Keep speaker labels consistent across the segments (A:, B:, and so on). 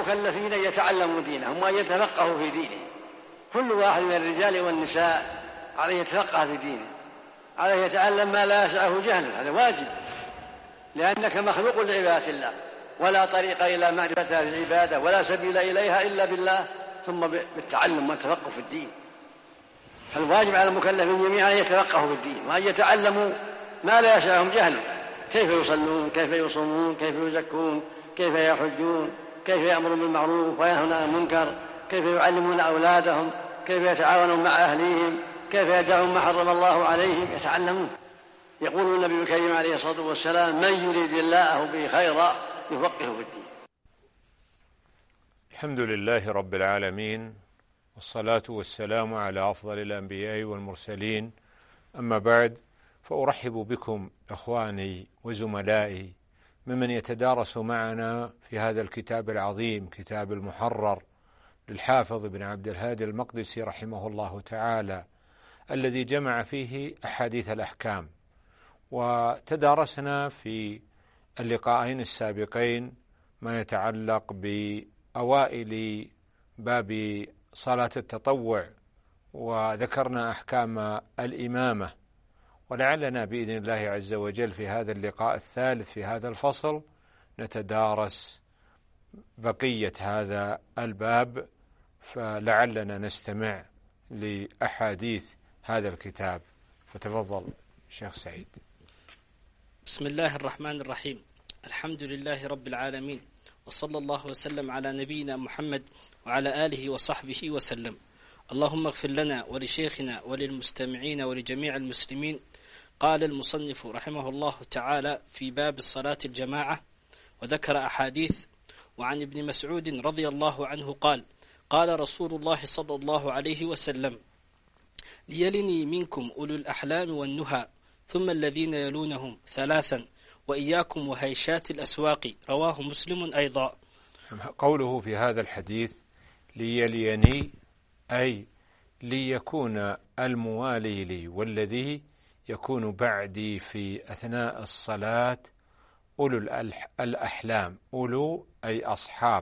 A: المكلفين أن يتعلموا دينهم وأن يتفقهوا في دينهم. كل واحد من الرجال والنساء عليه يتفقه في دينه، عليه يتعلم ما لا يسعه جهله، هذا واجب، لأنك مخلوق لعبادة الله، ولا طريق إلى معرفة هذه العبادة ولا سبيل إليها إلا بالله، ثم بالتعلم والتفقه في الدين. فالواجب على المكلفين جميعا أن يتفقهوا في الدين وأن يتعلموا ما لا يسعهم جهله، كيف يصلون، كيف يصومون، كيف يزكون، كيف يحجون، كيف يأمرون بالمعروف وينهون عن المنكر، كيف يعلمون أولادهم، كيف يتعاونون مع أهليهم، كيف يدعون ما حرم الله عليهم، يتعلمون. يقول النبي الكريم عليه الصلاة والسلام: من يريد الله به خيرا يفقهه في الدين.
B: الحمد لله رب العالمين، والصلاة والسلام على أفضل الأنبياء والمرسلين، أما بعد، فأرحب بكم أخواني وزملائي ممن يتدارس معنا في هذا الكتاب العظيم، كتاب المحرر للحافظ بن عبد الهادي المقدسي رحمه الله تعالى، الذي جمع فيه أحاديث الأحكام. وتدارسنا في اللقاءين السابقين ما يتعلق بأوائل باب صلاة التطوع، وذكرنا أحكام الإمامة، ولعلنا بإذن الله عز وجل في هذا اللقاء الثالث في هذا الفصل نتدارس بقية هذا الباب، فلعلنا نستمع لأحاديث هذا الكتاب. فتفضل شيخ سعيد.
C: بسم الله الرحمن الرحيم. الحمد لله رب العالمين، وصلى الله وسلم على نبينا محمد وعلى آله وصحبه وسلم. اللهم اغفر لنا ولشيخنا وللمستمعين ولجميع المسلمين. قال المصنف رحمه الله تعالى في باب الصلاة الجماعة، وذكر أحاديث. وعن ابن مسعود رضي الله عنه قال: قال رسول الله صلى الله عليه وسلم: ليلني منكم أولو الأحلام والنهى، ثم الذين يلونهم ثلاثا، وإياكم وهيشات الأسواق. رواه مسلم أيضا.
B: قوله في هذا الحديث ليليني، أي ليكون الموالي لي والذي يكون بعدي في أثناء الصلاة أولو الأحلام. أولو أي أصحاب،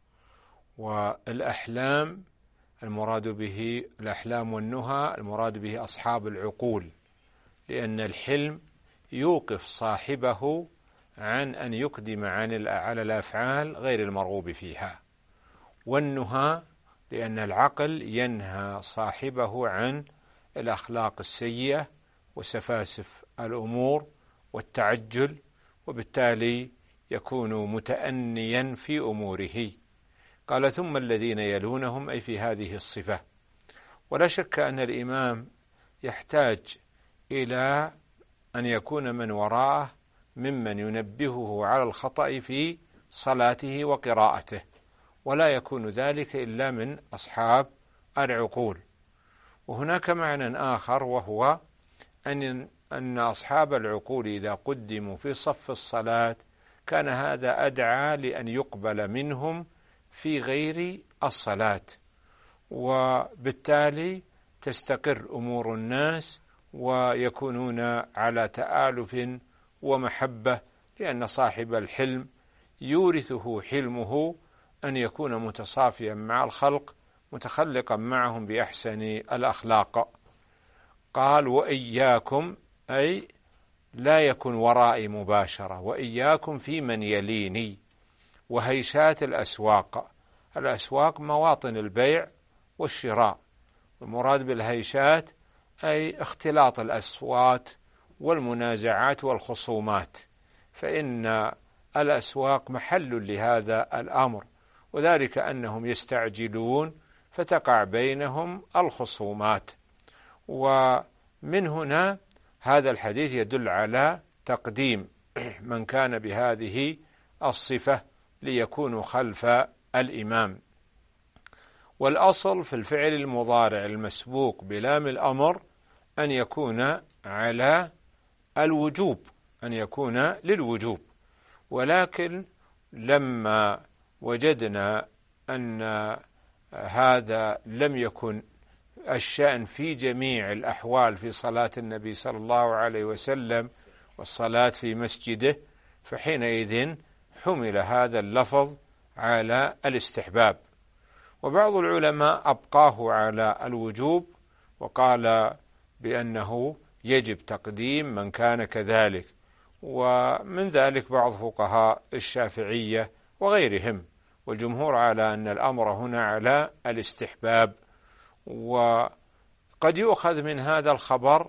B: والأحلام المراد به الأحلام والنهى المراد به أصحاب العقول، لأن الحلم يوقف صاحبه عن أن يقدم على الأفعال غير المرغوب فيها، والنهى لأن العقل ينهى صاحبه عن الأخلاق السيئة وسفاسف الأمور والتعجل، وبالتالي يكون متأنيا في أموره. قال: ثم الذين يلونهم، أي في هذه الصفة. ولا شك أن الإمام يحتاج إلى أن يكون من وراءه ممن ينبهه على الخطأ في صلاته وقراءته، ولا يكون ذلك إلا من أصحاب العقول. وهناك معنى آخر، وهو أن أصحاب العقول إذا قدموا في صف الصلاة كان هذا أدعى لأن يقبل منهم في غير الصلاة، وبالتالي تستقر أمور الناس ويكونون على تآلف ومحبة، لأن صاحب الحلم يورثه حلمه أن يكون متصافيا مع الخلق، متخلقا معهم بأحسن الأخلاق. قال: وإياكم، أي لا يكن ورائي مباشرة، وإياكم في من يليني. وهيشات الأسواق، الأسواق مواطن البيع والشراء، المراد بالهيشات أي اختلاط الأصوات والمنازعات والخصومات، فإن الأسواق محل لهذا الأمر، وذلك أنهم يستعجلون فتقع بينهم الخصومات. ومن هنا هذا الحديث يدل على تقديم من كان بهذه الصفة ليكونوا خلف الإمام. والأصل في الفعل المضارع المسبوق بلام الأمر أن يكون على الوجوب، أن يكون للوجوب. ولكن لما وجدنا أن هذا لم يكن الشأن في جميع الأحوال في صلاة النبي صلى الله عليه وسلم والصلاة في مسجده، فحينئذ حمل هذا اللفظ على الاستحباب، وبعض العلماء أبقاه على الوجوب وقال بأنه يجب تقديم من كان كذلك، ومن ذلك بعض فقهاء الشافعية وغيرهم، والجمهور على أن الأمر هنا على الاستحباب. وقد يؤخذ من هذا الخبر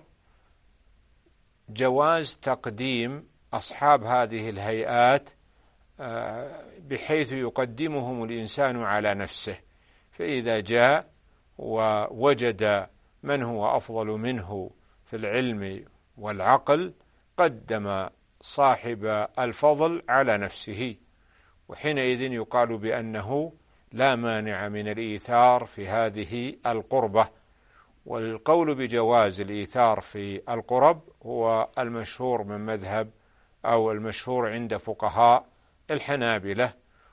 B: جواز تقديم أصحاب هذه الهيئات بحيث يقدمهم الإنسان على نفسه، فإذا جاء ووجد من هو أفضل منه في العلم والعقل قدم صاحب الفضل على نفسه، وحينئذ يقال بأنه لا مانع من الإيثار في هذه القربة. والقول بجواز الإيثار في القرب هو المشهور من مذهب أو المشهور عند فقهاء الحنابلة،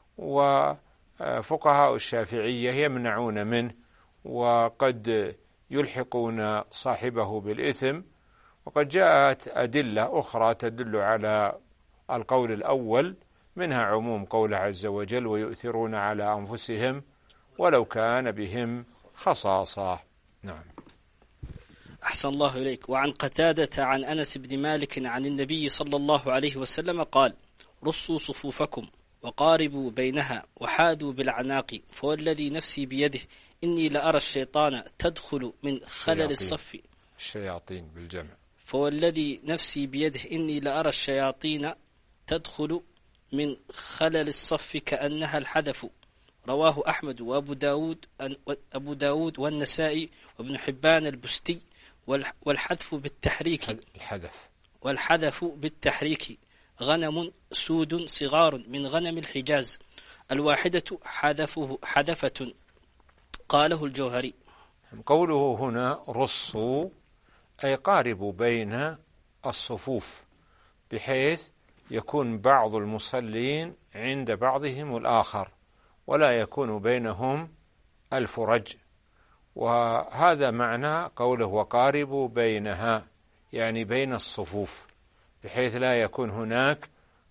B: وفقهاء الشافعية يمنعون منه، وقد يلحقون صاحبه بالإثم. وقد جاءت أدلة أخرى تدل على القول الأول، منها عموم قوله عز وجل: ويؤثرون على أنفسهم ولو كان بهم خصاصة. نعم.
C: أحسن الله إليك. وعن قتادة عن أنس بن مالك عن النبي صلى الله عليه وسلم قال: رصوا صفوفكم وقاربوا بينها وحاذوا بالعناق، فوالذي نفسي بيده إني لأرى الشيطان تدخل من خلل الصف.
B: الشياطين بالجمع.
C: فوالذي نفسي بيده إني لأرى الشياطين تدخل من خلل الصف كأنها الحدث. رواه أحمد وأبو داود والنسائي وابن حبان البستي. والحذف بالتحريك والحذف بالتحريك غنم سود صغار من غنم الحجاز، الواحدة حذفة. قاله الجوهري.
B: قوله هنا رصوا أي قاربوا بين الصفوف، بحيث يكون بعض المصلين عند بعضهم الآخر ولا يكون بينهم الفرج، وهذا معنى قوله وقاربوا بينها، يعني بين الصفوف، بحيث لا يكون هناك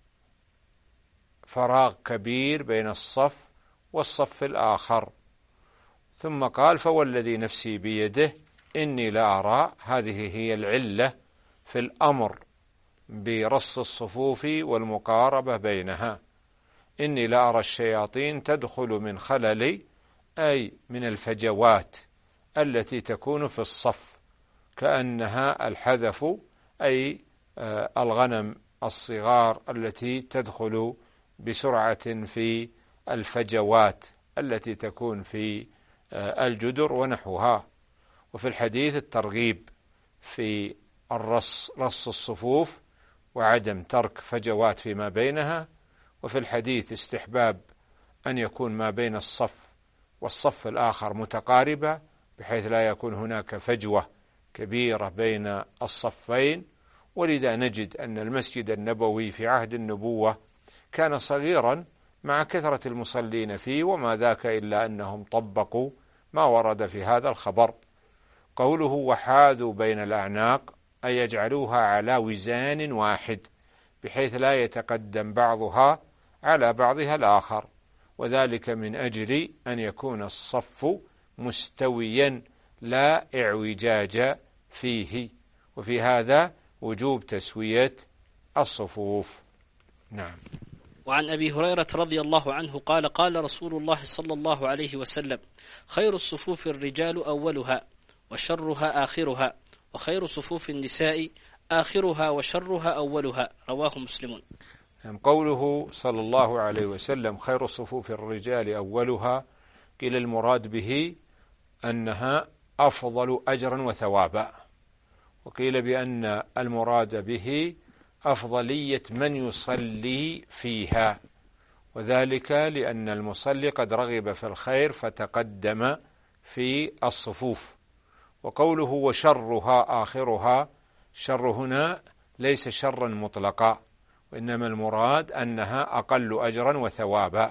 B: فراغ كبير بين الصف والصف الآخر. ثم قال: فوالذي نفسي بيده إني لأرى. هذه هي العلة في الأمر برص الصفوف والمقاربة بينها. إني لأرى الشياطين تدخل من خلل، أي من الفجوات التي تكون في الصف، كأنها الحذف، أي الغنم الصغار التي تدخل بسرعة في الفجوات التي تكون في الجدر ونحوها. وفي الحديث الترغيب في رص الصفوف وعدم ترك فجوات فيما بينها، وفي الحديث استحباب أن يكون ما بين الصف والصف الآخر متقاربة، بحيث لا يكون هناك فجوة كبيرة بين الصفين. ولذا نجد أن المسجد النبوي في عهد النبوة كان صغيرا مع كثرة المصلين فيه، وما ذاك إلا أنهم طبقوا ما ورد في هذا الخبر. قوله وحاذوا بين الأعناق أي يجعلوها على وزان واحد، بحيث لا يتقدم بعضها على بعضها الآخر، وذلك من أجل أن يكون الصف مستويا لا اعوجاج فيه، وفي هذا وجوب تسوية الصفوف. نعم.
C: وعن أبي هريرة رضي الله عنه قال: قال رسول الله صلى الله عليه وسلم: خير الصفوف الرجال أولها وشرها آخرها، وخير صفوف النساء آخرها وشرها أولها. رواه مسلم.
B: قوله صلى الله عليه وسلم خير صفوف الرجال أولها، قيل المراد به أنها أفضل أجرا وثوابا، وقيل بأن المراد به أفضلية من يصلي فيها، وذلك لأن المصلي قد رغب في الخير فتقدم في الصفوف. وقوله وشرها آخرها، شر هنا ليس شرا مطلقا، وإنما المراد أنها أقل أجرا وثوابا.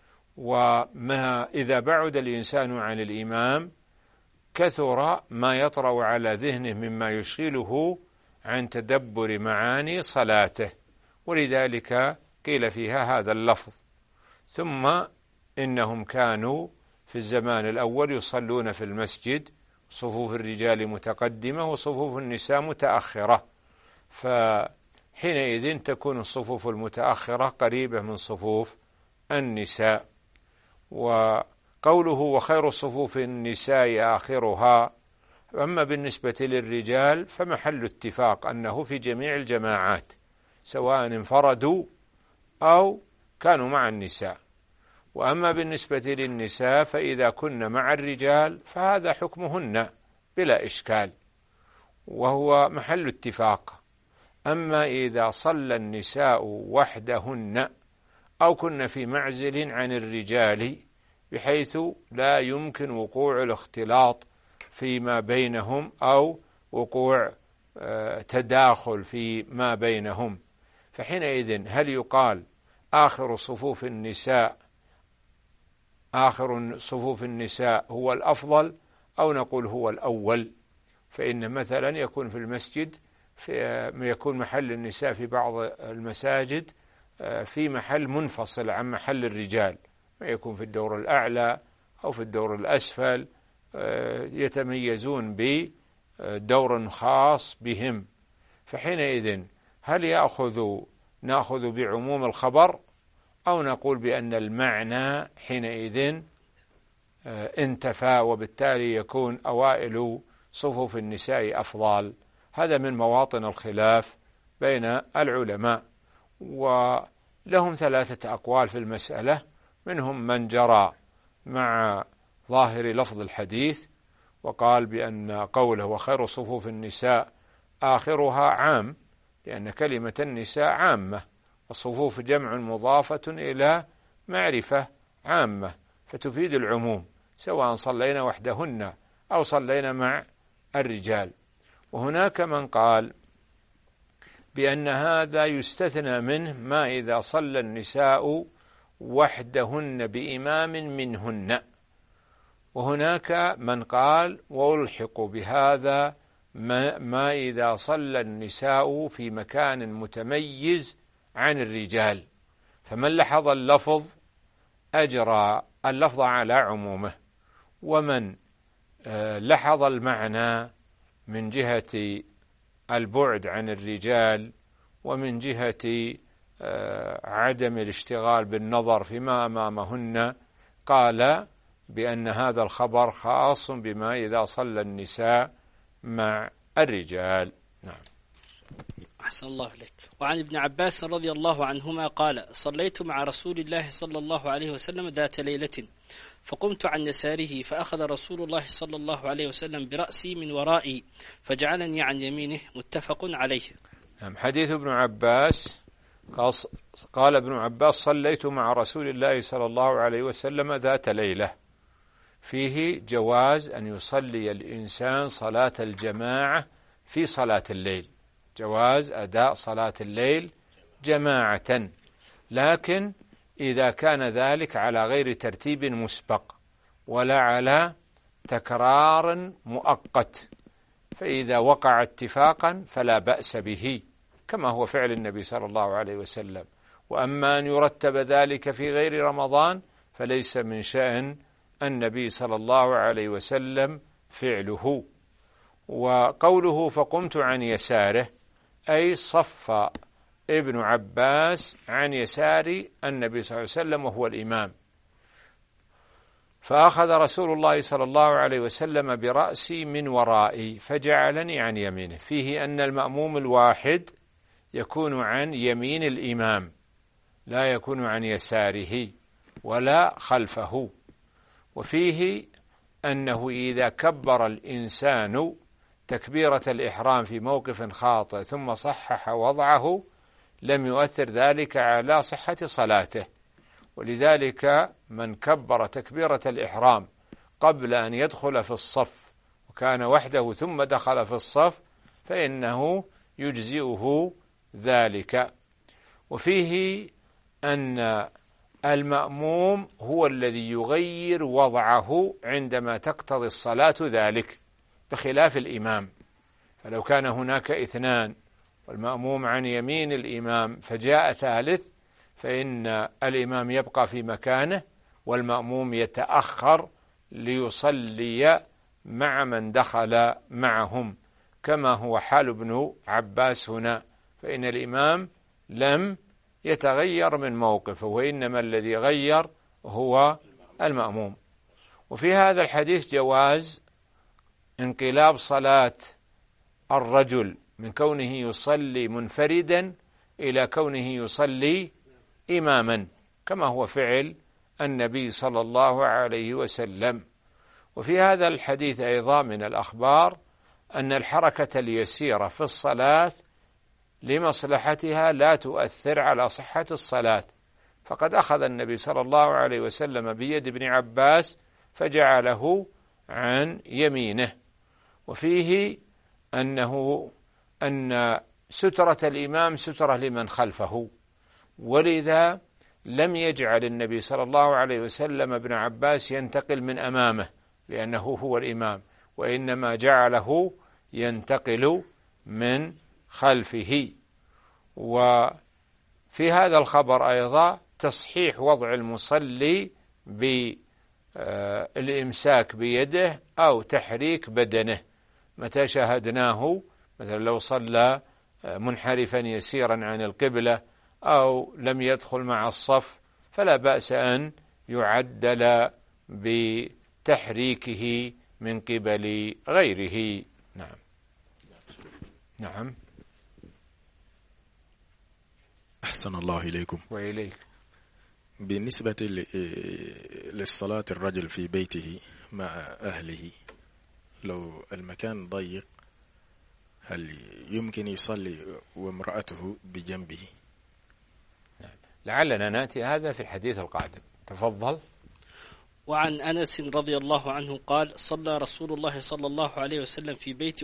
B: وما إذا بعد الإنسان عن الإمام كثر ما يطرأ على ذهنه مما يشغله عن تدبر معاني صلاته، ولذلك قيل فيها هذا اللفظ. ثم إنهم كانوا في الزمان الأول يصلون في المسجد، صفوف الرجال متقدمة وصفوف النساء متأخرة، فحينئذ تكون الصفوف المتأخرة قريبة من صفوف النساء. وقوله وخير صفوف النساء آخرها، أما بالنسبة للرجال فمحل اتفاق أنه في جميع الجماعات سواء انفردوا أو كانوا مع النساء. وأما بالنسبة للنساء فإذا كن مع الرجال فهذا حكمهن بلا إشكال وهو محل اتفاق. أما إذا صلى النساء وحدهن أو كن في معزل عن الرجال بحيث لا يمكن وقوع الاختلاط فيما بينهم أو وقوع تداخل فيما بينهم، فحينئذ هل يقال آخر صفوف النساء هو الأفضل أو نقول هو الأول؟ فإن مثلا يكون في المسجد يكون محل النساء في بعض المساجد في محل منفصل عن محل الرجال، ما يكون في الدور الأعلى أو في الدور الأسفل، يتميزون بدور خاص بهم. فحينئذ هل نأخذ بعموم الخبر أو نقول بأن المعنى حينئذ انتفى وبالتالي يكون أوائل صفوف النساء أفضل؟ هذا من مواطن الخلاف بين العلماء، ولهم 3 أقوال في المسألة. منهم من جرى مع ظاهر لفظ الحديث وقال بأن قوله وخير صفوف النساء آخرها عام، لأن كلمة النساء عامة، والصفوف جمع مضافة إلى معرفة عامة فتفيد العموم سواء صلينا وحدهن أو صلينا مع الرجال. وهناك من قال بأن هذا يستثنى منه ما إذا صلى النساء وحدهن بإمام منهن. وهناك من قال وألحق بهذا ما إذا صلى النساء في مكان متميز عن الرجال، فمن لحظ اللفظ أجرى اللفظ على عمومه، ومن لحظ المعنى من جهة البعد عن الرجال ومن جهة عدم الاشتغال بالنظر فيما أمامهن قال بأن هذا الخبر خاص بما إذا صلى النساء مع الرجال. نعم.
C: أحسن الله إليك. وعن ابن عباس رضي الله عنهما قال صليت مع رسول الله صلى الله عليه وسلم ذات ليلة فقمت عن يساره فأخذ رسول الله صلى الله عليه وسلم برأسي من ورائي فجعلني عن يمينه، متفق عليه.
B: نعم. حديث ابن عباس قال ابن عباس صليت مع رسول الله صلى الله عليه وسلم ذات ليلة، فيه جواز أن يصلي الإنسان صلاة الجماعة في صلاة الليل، جواز أداء صلاة الليل جماعة، لكن إذا كان ذلك على غير ترتيب مسبق ولا على تكرار مؤقت، فإذا وقع اتفاقا فلا بأس به كما هو فعل النبي صلى الله عليه وسلم. وأما أن يرتب ذلك في غير رمضان فليس من شأن النبي صلى الله عليه وسلم فعله. وقوله فقمت عن يساره أي صف ابن عباس عن يسار النبي صلى الله عليه وسلم وهو الإمام، فأخذ رسول الله صلى الله عليه وسلم برأسي من ورائي فجعلني عن يمينه، فيه أن المأموم الواحد يكون عن يمين الإمام لا يكون عن يساره ولا خلفه. وفيه أنه إذا كبر الإنسان تكبيرة الإحرام في موقف خاطئ ثم صحح وضعه لم يؤثر ذلك على صحة صلاته، ولذلك من كبر تكبيرة الإحرام قبل أن يدخل في الصف وكان وحده ثم دخل في الصف فإنه يجزئه ذلك. وفيه أن المأموم هو الذي يغير وضعه عندما تقتضي الصلاة ذلك بخلاف الإمام، فلو كان هناك 2 والمأموم عن يمين الإمام فجاء ثالث فإن الإمام يبقى في مكانه والمأموم يتأخر ليصلي مع من دخل معهم، كما هو حال ابن عباس هنا، فإن الإمام لم يتغير من موقفه، وإنما الذي غير هو المأموم. وفي هذا الحديث جواز انقلاب صلاة الرجل من كونه يصلي منفردا إلى كونه يصلي إماما، كما هو فعل النبي صلى الله عليه وسلم. وفي هذا الحديث أيضا من الأخبار أن الحركة اليسيرة في الصلاة لمصلحتها لا تؤثر على صحة الصلاة، فقد أخذ النبي صلى الله عليه وسلم بيد ابن عباس فجعله عن يمينه. وفيه أن سترة الإمام سترة لمن خلفه، ولذا لم يجعل النبي صلى الله عليه وسلم ابن عباس ينتقل من أمامه لأنه هو الإمام، وإنما جعله ينتقل من خلفه. وفي هذا الخبر أيضا تصحيح وضع المصلي بالإمساك بيده أو تحريك بدنه متى شاهدناه، مثلا لو صلى منحرفا يسيرا عن القبلة أو لم يدخل مع الصف فلا بأس أن يعدل بتحريكه من قبل غيره. نعم. نعم.
D: أحسن الله إليكم.
B: وإليك.
D: بالنسبة للصلاة الرجل في بيته مع أهله، لو المكان ضيق هل يمكن يصلي وامرأته بجنبه؟
B: لعلنا نأتي هذا في الحديث القادم. تفضل.
C: وعن أنس رضي الله عنه قال: صلى رسول الله صلى الله عليه وسلم في بيت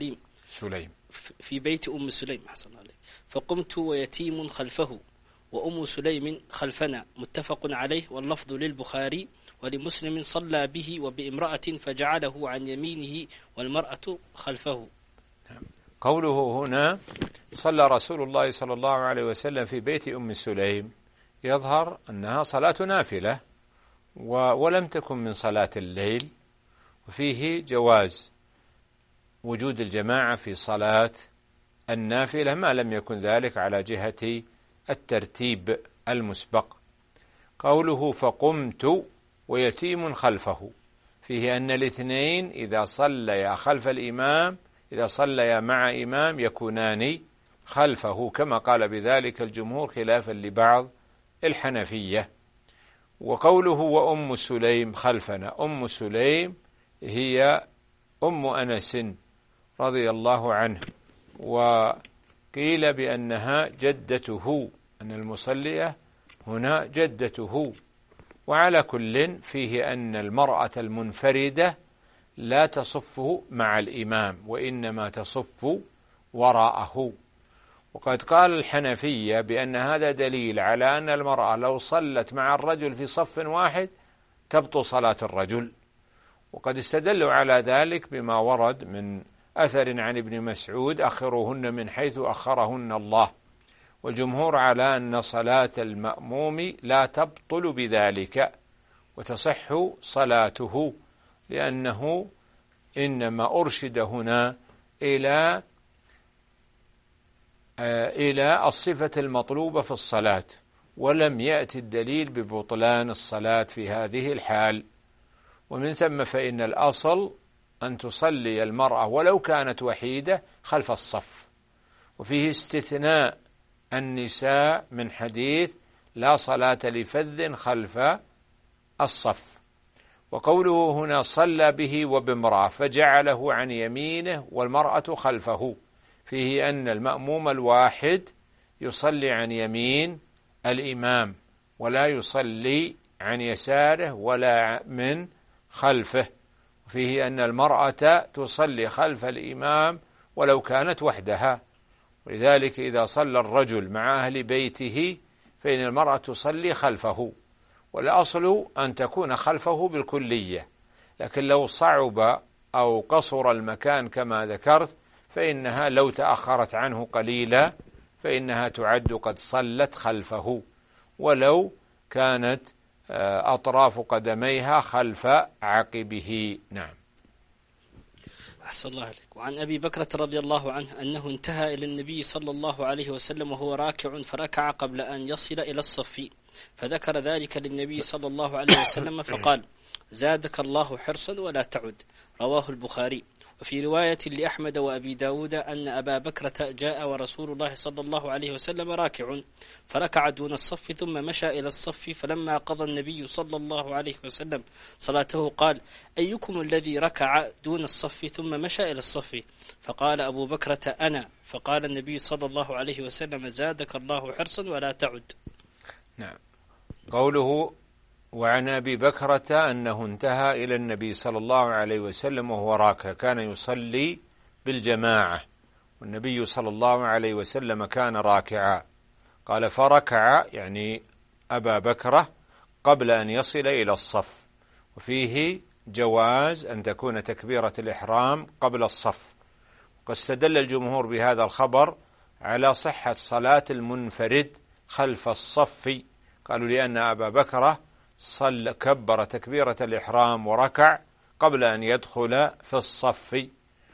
C: أم سليم حسن عليه، فقمت ويتيم خلفه وأم سليم خلفنا، متفق عليه، واللفظ للبخاري، ولمسلم: صلى به وبامرأة فجعله عن يمينه والمرأة خلفه.
B: قوله هنا صلى رسول الله صلى الله عليه وسلم في بيت أم سليم يظهر أنها صلاة نافلة ولم تكن من صلاة الليل، وفيه جواز وجود الجماعة في صلاة النافلة ما لم يكن ذلك على جهة الترتيب المسبق. قوله فقمت ويتيم خلفه، فيه أن الاثنين إذا صليا خلف الإمام، إذا صليا مع إمام يكونان خلفه، كما قال بذلك الجمهور خلافا لبعض الحنفية. وقوله وأم سليم خلفنا، أم سليم هي أم أنس رضي الله عنه، وقيل بأنها جدته، أن المصلية هنا جدته. وعلى كل فيه أن المرأة المنفردة لا تصف مع الإمام وإنما تصف وراءه. وقد قال الحنفية بأن هذا دليل على أن المرأة لو صلت مع الرجل في صف واحد تبطل صلاة الرجل، وقد استدلوا على ذلك بما ورد من أثر عن ابن مسعود: أخروهن من حيث أخرهن الله. والجمهور على أن صلاة المأموم لا تبطل بذلك وتصح صلاته، لأنه إنما أرشد هنا إلى الصفة المطلوبة في الصلاة، ولم يأتي الدليل ببطلان الصلاة في هذه الحال. ومن ثم فإن الأصل أن تصلي المرأة ولو كانت وحيدة خلف الصف، وفيه استثناء النساء من حديث لا صلاة لفذ خلف الصف. وقوله هنا صلى به وبامرأة فجعله عن يمينه والمرأة خلفه، فيه أن المأموم الواحد يصلي عن يمين الإمام ولا يصلي عن يساره ولا من خلفه، فيه أن المرأة تصلي خلف الإمام ولو كانت وحدها. ولذلك إذا صلى الرجل مع أهل بيته فإن المرأة تصلي خلفه، والأصل أن تكون خلفه بالكلية، لكن لو صعب أو قصر المكان كما ذكرت فإنها لو تأخرت عنه قليلا فإنها تعد قد صلت خلفه، ولو كانت أطراف قدميها خلف عقبه. نعم.
C: أحسن الله عليك. وعن أبي بكرة رضي الله عنه أنه انتهى إلى النبي صلى الله عليه وسلم وهو راكع فركع قبل أن يصل إلى الصف، فذكر ذلك للنبي صلى الله عليه وسلم فقال: زادك الله حرصا ولا تعد. رواه البخاري. وفي رواية لأحمد وأبي داود أن أبا بكرة جاء ورسول الله صلى الله عليه وسلم راكع فركع دون الصف ثم مشى إلى الصف، فلما قضى النبي صلى الله عليه وسلم صلاته قال: أيكم الذي ركع دون الصف ثم مشى إلى الصف؟ فقال أبو بكرة: أنا. فقال النبي صلى الله عليه وسلم: زادك الله حرصا ولا تعد.
B: نعم. قوله: وعن أبي بكرة أنه انتهى إلى النبي صلى الله عليه وسلم وهو راكع، كان يصلي بالجماعة والنبي صلى الله عليه وسلم كان راكعا. قال فركع يعني أبا بكرة قبل أن يصل إلى الصف، وفيه جواز أن تكون تكبيرة الإحرام قبل الصف. وقد استدل الجمهور بهذا الخبر على صحة صلاة المنفرد خلف الصف، قالوا لأن أبا بكرة كبر تكبيرة الإحرام وركع قبل أن يدخل في الصف.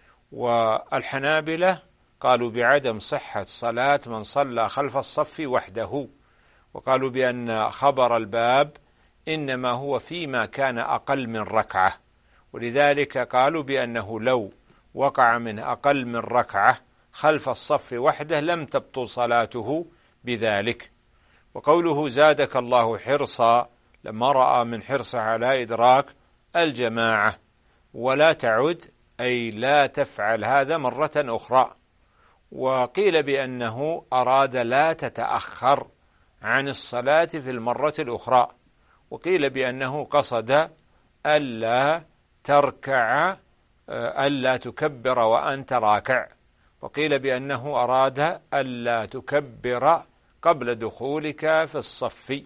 B: والحنابلة قالوا بعدم صحة صلاة من صلى خلف الصف وحده، وقالوا بأن خبر الباب إنما هو فيما كان أقل من ركعة، ولذلك قالوا بأنه لو وقع من أقل من ركعة خلف الصف وحده لم تبطل صلاته بذلك. وقوله: زادك الله حرصا، لما رأى من حرصه على إدراك الجماعة، ولا تعد أي لا تفعل هذا مرة أخرى. وقيل بأنه أراد لا تتأخر عن الصلاة في المرة الأخرى، وقيل بأنه قصد ألا تركع ألا تكبر وأنت راكع، وقيل بأنه أراد ألا تكبر قبل دخولك في الصف.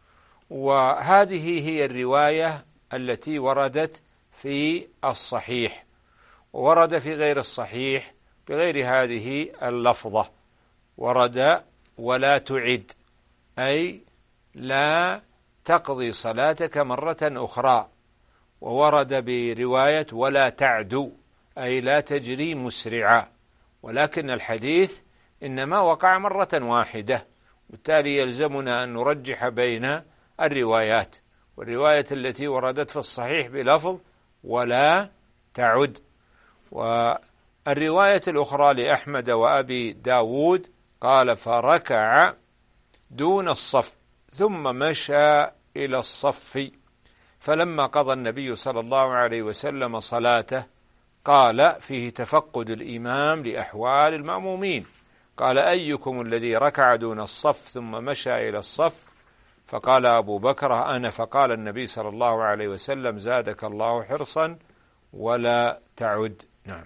B: وهذه هي الرواية التي وردت في الصحيح، وورد في غير الصحيح بغير هذه اللفظة، ورد: ولا تعد أي لا تقضي صلاتك مرة أخرى، وورد برواية: ولا تعدو أي لا تجري مسرعا. ولكن الحديث إنما وقع مرة واحدة، بالتالي يلزمنا أن نرجح بين الروايات، والرواية التي وردت في الصحيح بلفظ ولا تعد، والرواية الأخرى لأحمد وأبي داود قال: فركع دون الصف ثم مشى إلى الصف، فلما قضى النبي صلى الله عليه وسلم صلاته قال فيه تفقد الإمام لأحوال المأمومين، قال: أيكم الذي ركع دون الصف ثم مشى إلى الصف؟ فقال أبو بكر: أنا. فقال النبي صلى الله عليه وسلم: زادك الله حرصا ولا تعد. نعم.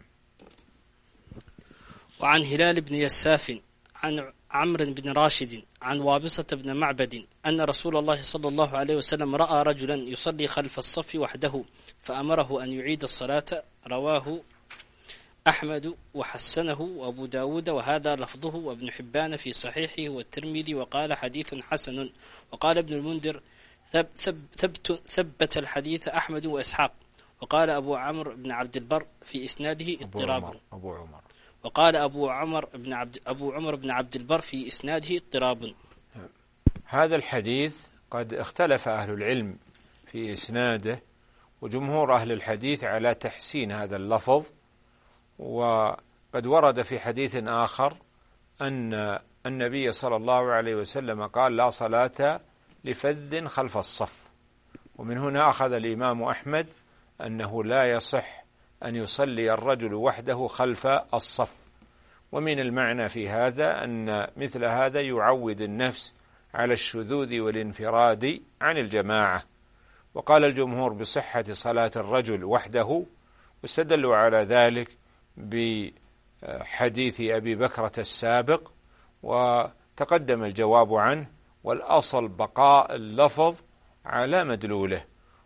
C: وعن هلال بن يساف عن عمرو بن راشد عن وابصة بن معبد أن رسول الله صلى الله عليه وسلم رأى رجلا يصلي خلف الصف وحده فأمره أن يعيد الصلاة. رواه أحمد وحسنه وأبو داود وهذا لفظه، وابن حبان في صحيحه والترمذي وقال: حديث حسن. وقال ابن المنذر: ثبت الحديث أحمد وإسحاق. وقال أبو عمرو بن عبد البر في إسناده اضطراب. وقال أبو عمر بن عبد البر في إسناده اضطراب.
B: هذا الحديث قد اختلف أهل العلم في إسناده، وجمهور أهل الحديث على تحسين هذا اللفظ. وقد ورد في حديث آخر أن النبي صلى الله عليه وسلم قال: لا صلاة لفذ خلف الصف. ومن هنا أخذ الإمام أحمد أنه لا يصح أن يصلي الرجل وحده خلف الصف. ومن المعنى في هذا أن مثل هذا يعود النفس على الشذوذ والانفراد عن الجماعة. وقال الجمهور بصحة صلاة الرجل وحده، واستدلوا على ذلك بحديث أبي بكرة السابق، وتقدم الجواب عنه، والأصل بقاء اللفظ على مدلوله.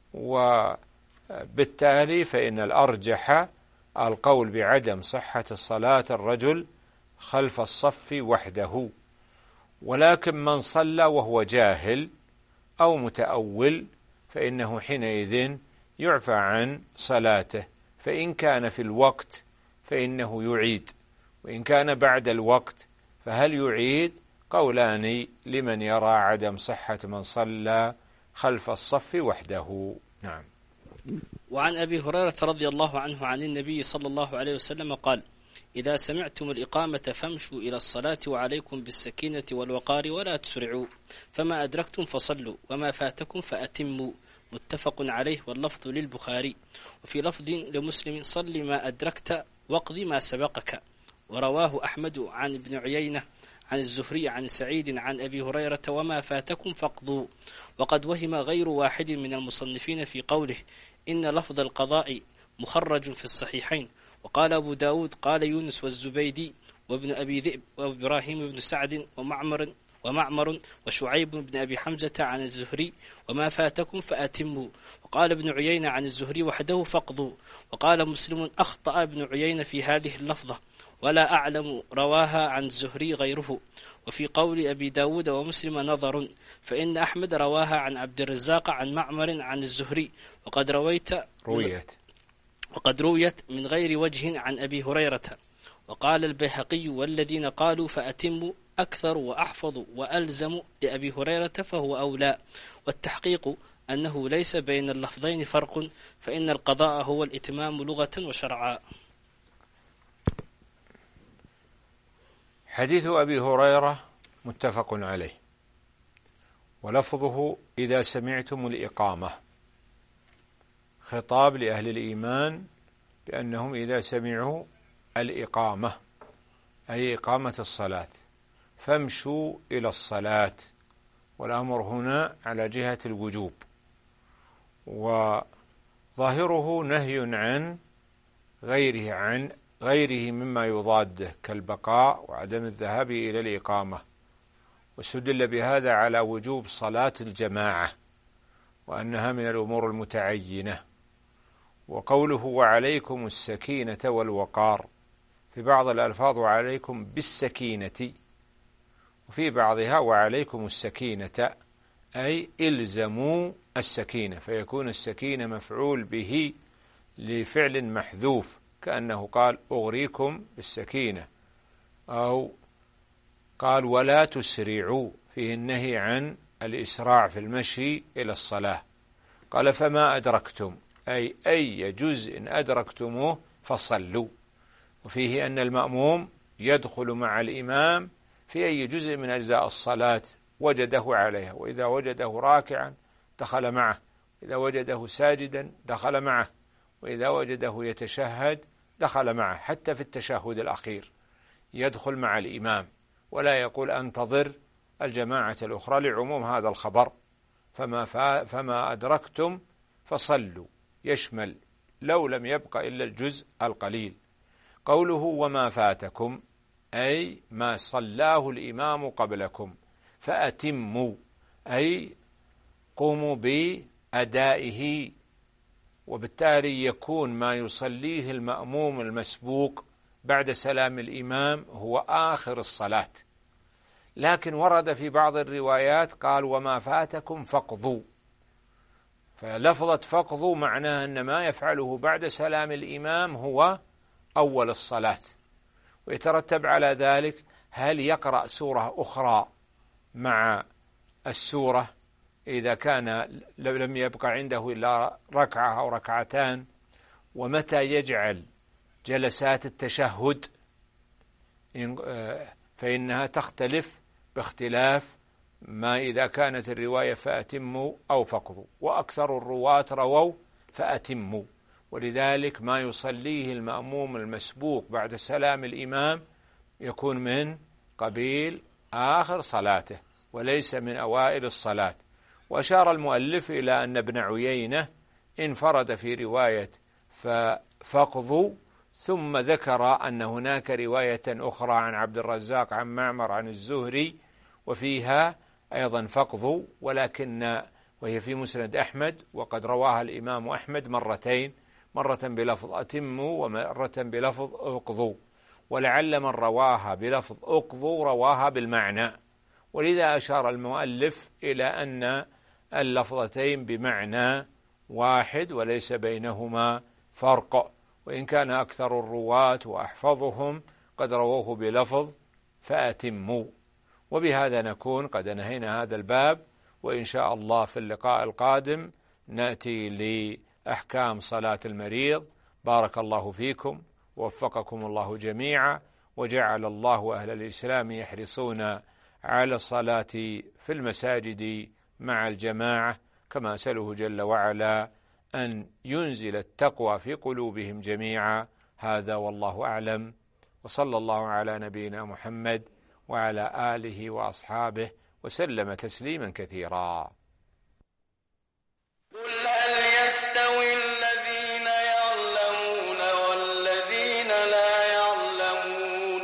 B: وبالتالي فإن الأرجح القول بعدم صحة صلاة الرجل خلف الصف وحده. ولكن من صلى وهو جاهل أو متأول فإنه حينئذ يعفى عن صلاته، فإن كان في الوقت فإنه يعيد، وإن كان بعد الوقت فهل يعيد؟ قولان لمن يرى عدم صحة من صلى خلف الصف وحده. نعم.
C: وعن أبي هريرة رضي الله عنه عن النبي صلى الله عليه وسلم قال: إذا سمعتم الإقامة فامشوا إلى الصلاة وعليكم بالسكينة والوقار ولا تسرعوا، فما أدركتم فصلوا وما فاتكم فأتموا. متفق عليه، واللفظ للبخاري. وفي لفظ لمسلم: صل ما أدركت واقض ما سبقك. ورواه أحمد عن ابن عيينة عن الزهري عن سعيد عن أبي هريرة: وما فاتكم فاقضوا. وقد وهم غير واحد من المصنفين في قوله إن لفظ القضاء مخرج في الصحيحين. وقال أبو داود قال يونس والزبيدي وابن أبي ذئب وإبراهيم بن سعد ومعمر وشعيب بن أبي حمزة عن الزهري: وما فاتكم فأتموا. وقال ابن عيينة عن الزهري وحده: فاقضوا. وقال مسلم: أخطأ ابن عيينة في هذه اللفظة، ولا أعلم رواها عن الزهري غيره. وفي قول أبي داود ومسلم نظر، فإن أحمد رواها عن عبد الرزاق عن معمر عن الزهري، وقد رويت من غير وجه عن أبي هريرة. وقال البيهقي: والذين قالوا فأتموا أكثر وأحفظ وألزم لأبي هريرة فهو أولى. والتحقيق أنه ليس بين اللفظين فرق، فإن القضاء هو الإتمام لغة وشرعا.
B: حديث أبي هريرة متفق عليه، ولفظه إذا سمعتم الإقامة خطاب لأهل الإيمان بأنهم إذا سمعوا الإقامة أي إقامة الصلاة فامشوا إلى الصلاة، والأمر هنا على جهة الوجوب، وظاهره نهي عن غيره مما يضاده كالبقاء وعدم الذهاب إلى الإقامة. واستدل بهذا على وجوب صلاة الجماعة وأنها من الأمور المتعينة. وقوله وعليكم السكينة والوقار في بعض الألفاظ وعليكم بالسكينة، وفي بعضها وعليكم السكينة أي إلزموا السكينة، فيكون السكينة مفعول به لفعل محذوف، كأنه قال أغريكم بالسكينة، أو قال ولا تسرعوا فيه النهي عن الإسراع في المشي إلى الصلاة. قال فما أدركتم أي جزء أدركتموه فصلوا، وفيه أن المأموم يدخل مع الإمام في أي جزء من أجزاء الصلاة وجده عليها، وإذا وجده راكعا دخل معه، إذا وجده ساجدا دخل معه، وإذا وجده يتشهد دخل معه، حتى في التشهد الأخير يدخل مع الإمام، ولا يقول أنتظر الجماعة الأخرى لعموم هذا الخبر. فما أدركتم فصلوا يشمل لو لم يبق إلا الجزء القليل. قوله وما فاتكم أي ما صلاه الإمام قبلكم، فأتموا أي قوموا بأدائه، وبالتالي يكون ما يصليه المأموم المسبوق بعد سلام الإمام هو آخر الصلاة. لكن ورد في بعض الروايات قال وما فاتكم فاقضوا، فلفظة فاقضوا معناه أن ما يفعله بعد سلام الإمام هو أول الصلاة، ويترتب على ذلك هل يقرأ سورة أخرى مع السورة إذا كان لم يبقى عنده إلا ركعة أو ركعتان، ومتى يجعل جلسات التشهد فإنها تختلف باختلاف ما إذا كانت الرواية فأتموا أو فاقضوا، وأكثر الرواة رووا فأتموا، ولذلك ما يصليه المأموم المسبوق بعد سلام الإمام يكون من قبيل آخر صلاته وليس من أوائل الصلاة. وأشار المؤلف إلى أن ابن عيينة انفرد في رواية فاقضوا، ثم ذكر أن هناك رواية أخرى عن عبد الرزاق عن معمر عن الزهري وفيها أيضا فاقضوا، وهي في مسند أحمد، وقد رواها الإمام أحمد مرتين، مرة بلفظ أتموا ومرة بلفظ اقضوا، ولعل من رواها بلفظ اقضوا رواها بالمعنى. ولذا أشار المؤلف إلى أن اللفظتين بمعنى واحد وليس بينهما فرق، وإن كان أكثر الرواة وأحفظهم قد رووه بلفظ فأتموا. وبهذا نكون قد انهينا هذا الباب، وإن شاء الله في اللقاء القادم نأتي لأحكام صلاة المريض. بارك الله فيكم ووفقكم الله جميعا، وجعل الله أهل الإسلام يحرصون على الصلاة في المساجد مع الجماعة، كما أسأله جل وعلا أن ينزل التقوى في قلوبهم جميعا. هذا والله أعلم، وصلى الله على نبينا محمد وعلى آله وأصحابه وسلم تسليما كثيرا.
E: قل هل يستوي الذين يعلمون والذين لا يعلمون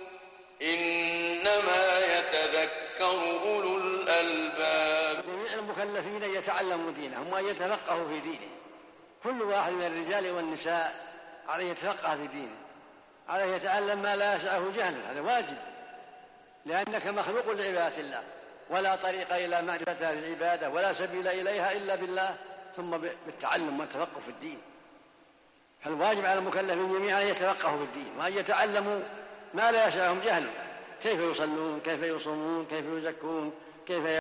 E: إنما يتذكر أولو الألباب.
A: جميع المكلفين يتعلموا دينهم وأن يتفقهوا في دينه. كل واحد من الرجال والنساء عليه يتفقه في دينه، عليه يتعلم ما لا يسعه جهله، هذا واجب، لأنك مخلوق لعبادة الله، ولا طريق إلى معرفة هذه العبادة ولا سبيل إليها إلا بالله، ثم بالتعلم والتفقه في الدين. فالواجب على المكلفين جميعا أن يتفقهوا في الدين وأن يتعلموا ما لا يسعهم جهله، كيف يصلون، كيف يصومون، كيف يزكون، كيف